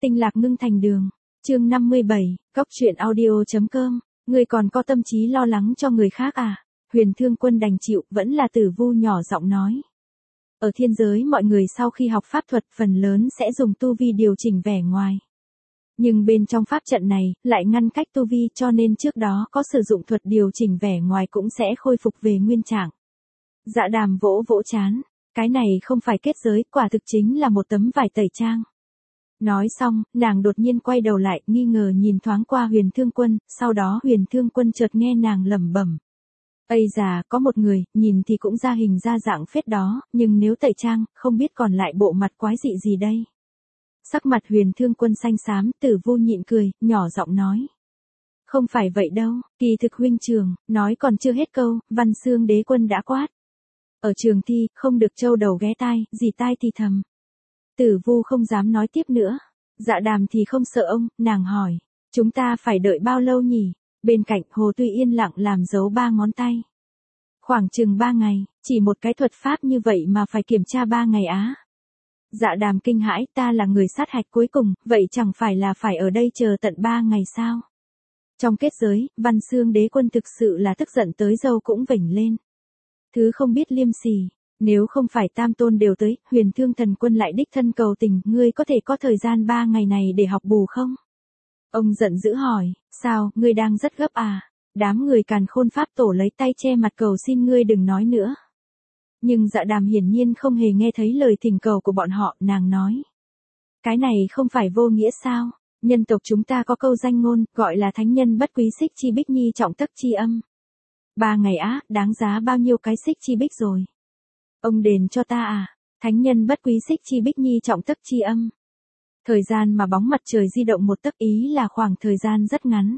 Tinh lạc ngưng thành đường. Chương 57, Cốc truyện audio.com. Ngươi còn có tâm trí lo lắng cho người khác à? Huyền Thương Quân đành chịu, vẫn là Tử Vu nhỏ giọng nói. Ở thiên giới mọi người sau khi học pháp thuật phần lớn sẽ dùng tu vi điều chỉnh vẻ ngoài. Nhưng bên trong pháp trận này, lại ngăn cách tu vi cho nên trước đó có sử dụng thuật điều chỉnh vẻ ngoài cũng sẽ khôi phục về nguyên trạng. Dạ Đàm vỗ vỗ chán. Cái này không phải kết giới, quả thực chính là một tấm vải tẩy trang. Nói xong, nàng đột nhiên quay đầu lại, nghi ngờ nhìn thoáng qua Huyền Thương Quân, sau đó Huyền Thương Quân chợt nghe nàng lẩm bẩm. Ây già, có một người, nhìn thì cũng ra hình ra dạng phết đó, nhưng nếu tẩy trang, không biết còn lại bộ mặt quái dị gì đây. Sắc mặt Huyền Thương Quân xanh xám, Tử Vu nhịn cười, nhỏ giọng nói. Không phải vậy đâu, kỳ thực huynh trường, nói còn chưa hết câu, Văn Xương Đế Quân đã quát. Ở trường thi, không được trâu đầu ghé tai, gì tai thì thầm. Tử Vu không dám nói tiếp nữa. Dạ Đàm thì không sợ ông, nàng hỏi. Chúng ta phải đợi bao lâu nhỉ? Bên cạnh Hồ Tuy yên lặng làm dấu 3 ngón tay. Khoảng chừng 3 ngày, chỉ một cái thuật pháp như vậy mà phải kiểm tra 3 ngày á. Dạ Đàm kinh hãi, ta là người sát hạch cuối cùng, vậy chẳng phải là phải ở đây chờ tận 3 ngày sao? Trong kết giới, Văn Xương Đế Quân thực sự là tức giận tới râu cũng vểnh lên. Thứ không biết liêm sỉ. Nếu không phải Tam Tôn đều tới, Huyền Thương Thần Quân lại đích thân cầu tình, ngươi có thể có thời gian 3 ngày này để học bù không? Ông giận dữ hỏi, sao, ngươi đang rất gấp à? Đám người Càn Khôn Pháp Tổ lấy tay che mặt cầu xin ngươi đừng nói nữa. Nhưng Dạ Đàm hiển nhiên không hề nghe thấy lời thỉnh cầu của bọn họ, nàng nói. Cái này không phải vô nghĩa sao? Nhân tộc chúng ta có câu danh ngôn, gọi là thánh nhân bất quý xích chi bích nhi trọng tấc chi âm. 3 ngày á, đáng giá bao nhiêu cái xích chi bích rồi? Ông đền cho ta à? Thánh nhân bất quý xích chi bích nhi trọng tấc chi âm. Thời gian mà bóng mặt trời di động một tấc ý là khoảng thời gian rất ngắn.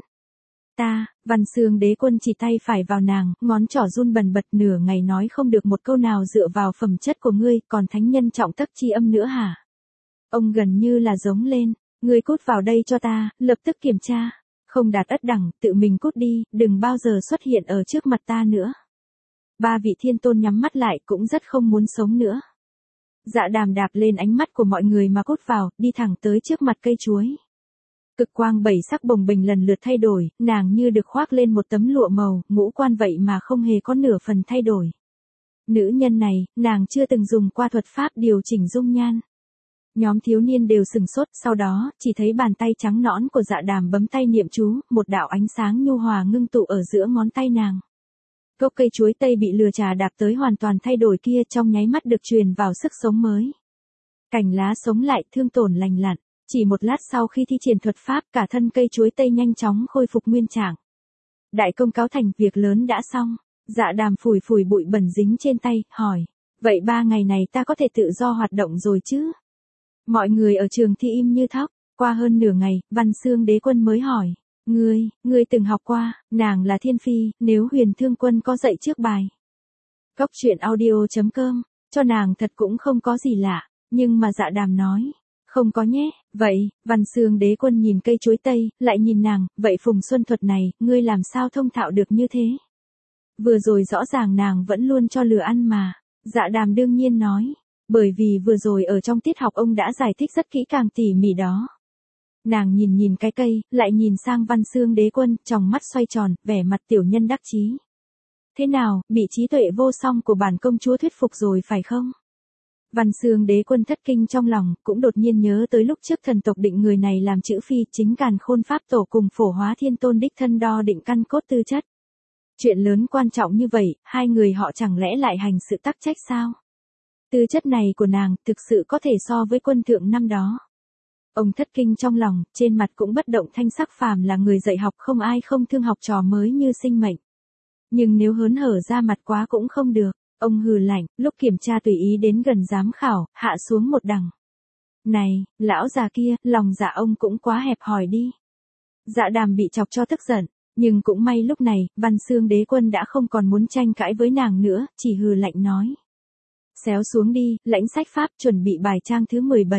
Ta, Văn Xương Đế Quân chỉ tay phải vào nàng, ngón trỏ run bần bật nửa ngày nói không được một câu nào dựa vào phẩm chất của ngươi, còn thánh nhân trọng tấc chi âm nữa hả? Ông gần như là giống lên, ngươi cút vào đây cho ta, lập tức kiểm tra. Không đạt ất đẳng, tự mình cút đi, đừng bao giờ xuất hiện ở trước mặt ta nữa. 3 vị thiên tôn nhắm mắt lại cũng rất không muốn sống nữa. Dạ Đàm đạp lên ánh mắt của mọi người mà cút vào, đi thẳng tới trước mặt cây chuối. Cực quang 7 sắc bồng bềnh lần lượt thay đổi, nàng như được khoác lên một tấm lụa màu, ngũ quan vậy mà không hề có nửa phần thay đổi. Nữ nhân này, nàng chưa từng dùng qua thuật pháp điều chỉnh dung nhan. Nhóm thiếu niên đều sừng sốt, sau đó, chỉ thấy bàn tay trắng nõn của Dạ Đàm bấm tay niệm chú, một đạo ánh sáng nhu hòa ngưng tụ ở giữa ngón tay nàng. Gốc cây chuối tây bị lừa trà đạp tới hoàn toàn thay đổi kia trong nháy mắt được truyền vào sức sống mới. Cành lá sống lại, thương tổn lành lặn. Chỉ một lát sau khi thi triển thuật pháp, cả thân cây chuối tây nhanh chóng khôi phục nguyên trạng. Đại công cáo thành, việc lớn đã xong. Dạ Đàm phủi phủi bụi bẩn dính trên tay, hỏi. Vậy 3 ngày này ta có thể tự do hoạt động rồi chứ? Mọi người ở trường thi im như thóc. Qua hơn nửa ngày, Văn Xương Đế Quân mới hỏi. Ngươi từng học qua, nàng là Thiên Phi, nếu Huyền Thương Quân có dạy trước bài. Cốc truyện audio.com, cho nàng thật cũng không có gì lạ, nhưng mà Dạ Đàm nói. Không có nhé, vậy, Văn Xương Đế Quân nhìn cây chuối tây, lại nhìn nàng, vậy Phùng Xuân thuật này, ngươi làm sao thông thạo được như thế? Vừa rồi rõ ràng nàng vẫn luôn cho lừa ăn mà. Dạ Đàm đương nhiên nói, bởi vì vừa rồi ở trong tiết học ông đã giải thích rất kỹ càng tỉ mỉ đó. Nàng nhìn cái cây, lại nhìn sang Văn Xương Đế Quân, tròng mắt xoay tròn, vẻ mặt tiểu nhân đắc chí. Thế nào, bị trí tuệ vô song của bản công chúa thuyết phục rồi phải không? Văn Xương Đế Quân thất kinh trong lòng, cũng đột nhiên nhớ tới lúc trước thần tộc định người này làm chữ phi, chính Càn Khôn Pháp Tổ cùng Phổ Hóa Thiên Tôn đích thân đo định căn cốt tư chất. Chuyện lớn quan trọng như vậy, hai người họ chẳng lẽ lại hành sự tắc trách sao? Tư chất này của nàng, thực sự có thể so với quân thượng năm đó. Ông thất kinh trong lòng, trên mặt cũng bất động thanh sắc, phàm là người dạy học không ai không thương học trò mới như sinh mệnh. Nhưng nếu hớn hở ra mặt quá cũng không được. Ông hừ lạnh, lúc kiểm tra tùy ý đến gần giám khảo, hạ xuống một đằng. Này, lão già kia, lòng dạ ông cũng quá hẹp hòi đi. Dạ Đàm bị chọc cho tức giận, nhưng cũng may lúc này, Văn Xương Đế Quân đã không còn muốn tranh cãi với nàng nữa, chỉ hừ lạnh nói. Xéo xuống đi, lãnh sách pháp chuẩn bị bài trang thứ 17.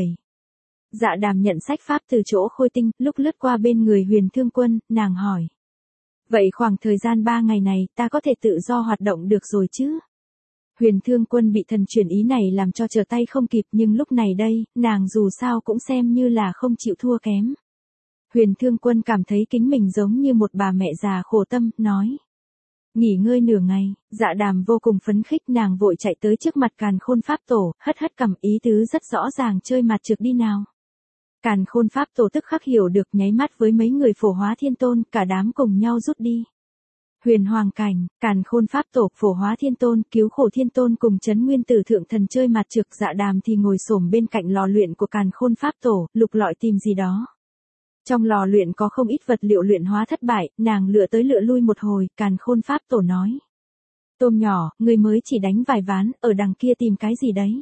Dạ Đàm nhận sách pháp từ chỗ Khôi Tinh, lúc lướt qua bên người Huyền Thương Quân, nàng hỏi. Vậy khoảng thời gian 3 ngày này, ta có thể tự do hoạt động được rồi chứ? Huyền Thương Quân bị thần chuyển ý này làm cho trở tay không kịp, nhưng lúc này đây, nàng dù sao cũng xem như là không chịu thua kém. Huyền Thương Quân cảm thấy kính mình giống như một bà mẹ già khổ tâm, nói. Nghỉ ngơi nửa ngày, Dạ Đàm vô cùng phấn khích, nàng vội chạy tới trước mặt Càn Khôn Pháp Tổ, hất hất cằm, ý tứ rất rõ ràng, chơi mặt trược đi nào. Càn Khôn Pháp Tổ tức khắc hiểu được, nháy mắt với mấy người Phổ Hóa Thiên Tôn, cả đám cùng nhau rút đi. Huyền Hoàng Cảnh, Càn Khôn Pháp Tổ, Phổ Hóa Thiên Tôn, Cứu Khổ Thiên Tôn cùng Trấn Nguyên Tử Thượng Thần chơi mặt trược, Dạ Đàm thì ngồi xổm bên cạnh lò luyện của Càn Khôn Pháp Tổ, lục lọi tìm gì đó. Trong lò luyện có không ít vật liệu luyện hóa thất bại, nàng lựa tới lựa lui một hồi, Càn Khôn Pháp Tổ nói. Tôm nhỏ, người mới chỉ đánh vài ván, ở đằng kia tìm cái gì đấy?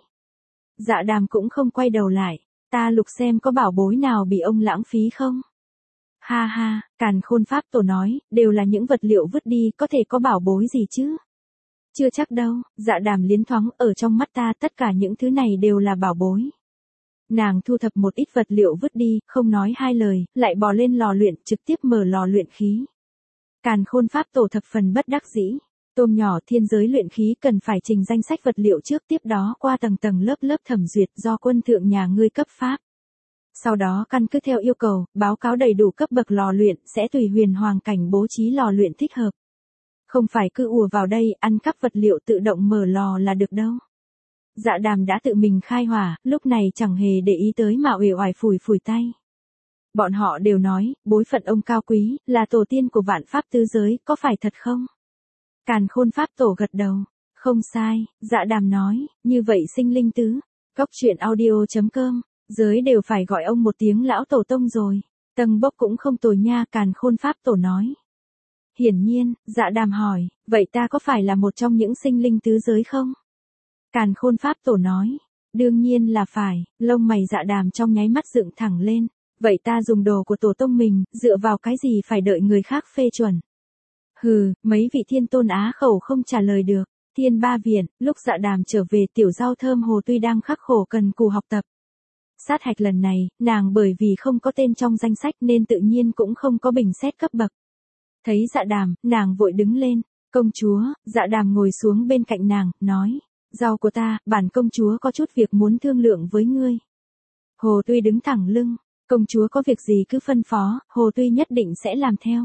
Dạ Đàm cũng không quay đầu lại, ta lục xem có bảo bối nào bị ông lãng phí không? Ha ha, Càn Khôn Pháp Tổ nói, đều là những vật liệu vứt đi, có thể có bảo bối gì chứ? Chưa chắc đâu, Dạ Đàm liến thoáng, ở trong mắt ta tất cả những thứ này đều là bảo bối. Nàng thu thập một ít vật liệu vứt đi, không nói hai lời, lại bò lên lò luyện, trực tiếp mở lò luyện khí. Càn Khôn Pháp Tổ thập phần bất đắc dĩ. Tôm nhỏ, thiên giới luyện khí cần phải trình danh sách vật liệu trước, tiếp đó qua tầng tầng lớp lớp thẩm duyệt do quân thượng nhà ngươi cấp pháp. Sau đó căn cứ theo yêu cầu, báo cáo đầy đủ cấp bậc lò luyện, sẽ tùy Huyền Hoàng Cảnh bố trí lò luyện thích hợp. Không phải cứ ùa vào đây, ăn cắp vật liệu tự động mở lò là được đâu. Dạ Đàm đã tự mình khai hỏa, lúc này chẳng hề để ý tới mà uể oải phủi phủi tay. Bọn họ đều nói, bối phận ông cao quý, là tổ tiên của vạn pháp tứ giới, có phải thật không? Càn Khôn Pháp Tổ gật đầu. Không sai, Dạ Đàm nói, như vậy sinh linh tứ. Cóc truyện audio.com, giới đều phải gọi ông một tiếng lão tổ tông rồi. Tầng bốc cũng không tồi nha, Càn Khôn Pháp Tổ nói. Hiển nhiên, Dạ Đàm hỏi, vậy ta có phải là một trong những sinh linh tứ giới không? Càn Khôn Pháp Tổ nói, đương nhiên là phải, lông mày Dạ Đàm trong nháy mắt dựng thẳng lên. Vậy ta dùng đồ của tổ tông mình, dựa vào cái gì phải đợi người khác phê chuẩn? Hừ, mấy vị thiên tôn á khẩu không trả lời được. Thiên Ba Viện, lúc Dạ Đàm trở về, Tiểu Dao Thơm Hồ tuy đang khắc khổ cần cù học tập. Sát hạch lần này, nàng bởi vì không có tên trong danh sách nên tự nhiên cũng không có bình xét cấp bậc. Thấy Dạ Đàm, nàng vội đứng lên. Công chúa, Dạ Đàm ngồi xuống bên cạnh nàng, nói. Rau của ta, bản công chúa có chút việc muốn thương lượng với ngươi. Hồ Tuy đứng thẳng lưng. Công chúa có việc gì cứ phân phó, Hồ Tuy nhất định sẽ làm theo.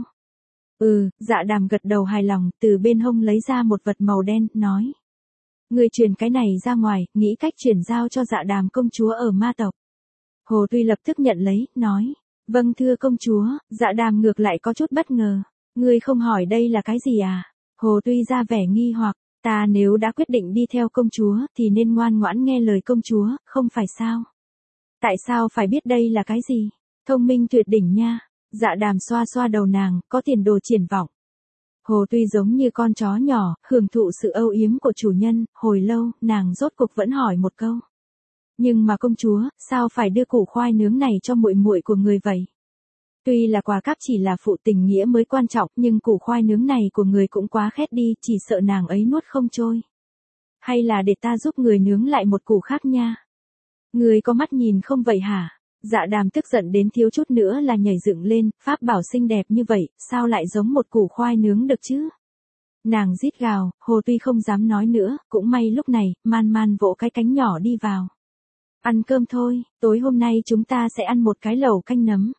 Dạ Đàm gật đầu hài lòng, từ bên hông lấy ra một vật màu đen, nói. Người truyền cái này ra ngoài, nghĩ cách chuyển giao cho Dạ Đàm công chúa ở ma tộc. Hồ Tuy lập tức nhận lấy, nói. Vâng thưa công chúa, Dạ Đàm ngược lại có chút bất ngờ. Ngươi không hỏi đây là cái gì à? Hồ Tuy ra vẻ nghi hoặc, ta nếu đã quyết định đi theo công chúa, thì nên ngoan ngoãn nghe lời công chúa, không phải sao? Tại sao phải biết đây là cái gì? Thông minh tuyệt đỉnh nha. Dạ Đàm xoa xoa đầu nàng, có tiền đồ triển vọng. Hồ Tuy giống như con chó nhỏ, hưởng thụ sự âu yếm của chủ nhân, hồi lâu, nàng rốt cục vẫn hỏi một câu. Nhưng mà công chúa, sao phải đưa củ khoai nướng này cho muội muội của người vậy? Tuy là quà cáp chỉ là phụ tình nghĩa mới quan trọng, nhưng củ khoai nướng này của người cũng quá khét đi, chỉ sợ nàng ấy nuốt không trôi. Hay là để ta giúp người nướng lại một củ khác nha? Người có mắt nhìn không vậy hả? Dạ Đàm tức giận đến thiếu chút nữa là nhảy dựng lên, pháp bảo xinh đẹp như vậy, sao lại giống một củ khoai nướng được chứ? Nàng rít gào, Hồ Tuy không dám nói nữa, cũng may lúc này, Man Man vỗ cái cánh nhỏ đi vào. Ăn cơm thôi, tối hôm nay chúng ta sẽ ăn một cái lẩu canh nấm.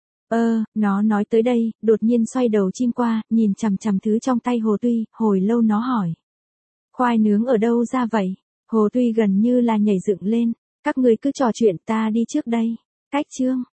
Nó nói tới đây, đột nhiên xoay đầu chim qua, nhìn chằm chằm thứ trong tay Hồ Tuy, hồi lâu nó hỏi. Khoai nướng ở đâu ra vậy? Hồ Tuy gần như là nhảy dựng lên, các người cứ trò chuyện, ta đi trước đây. Cách chương.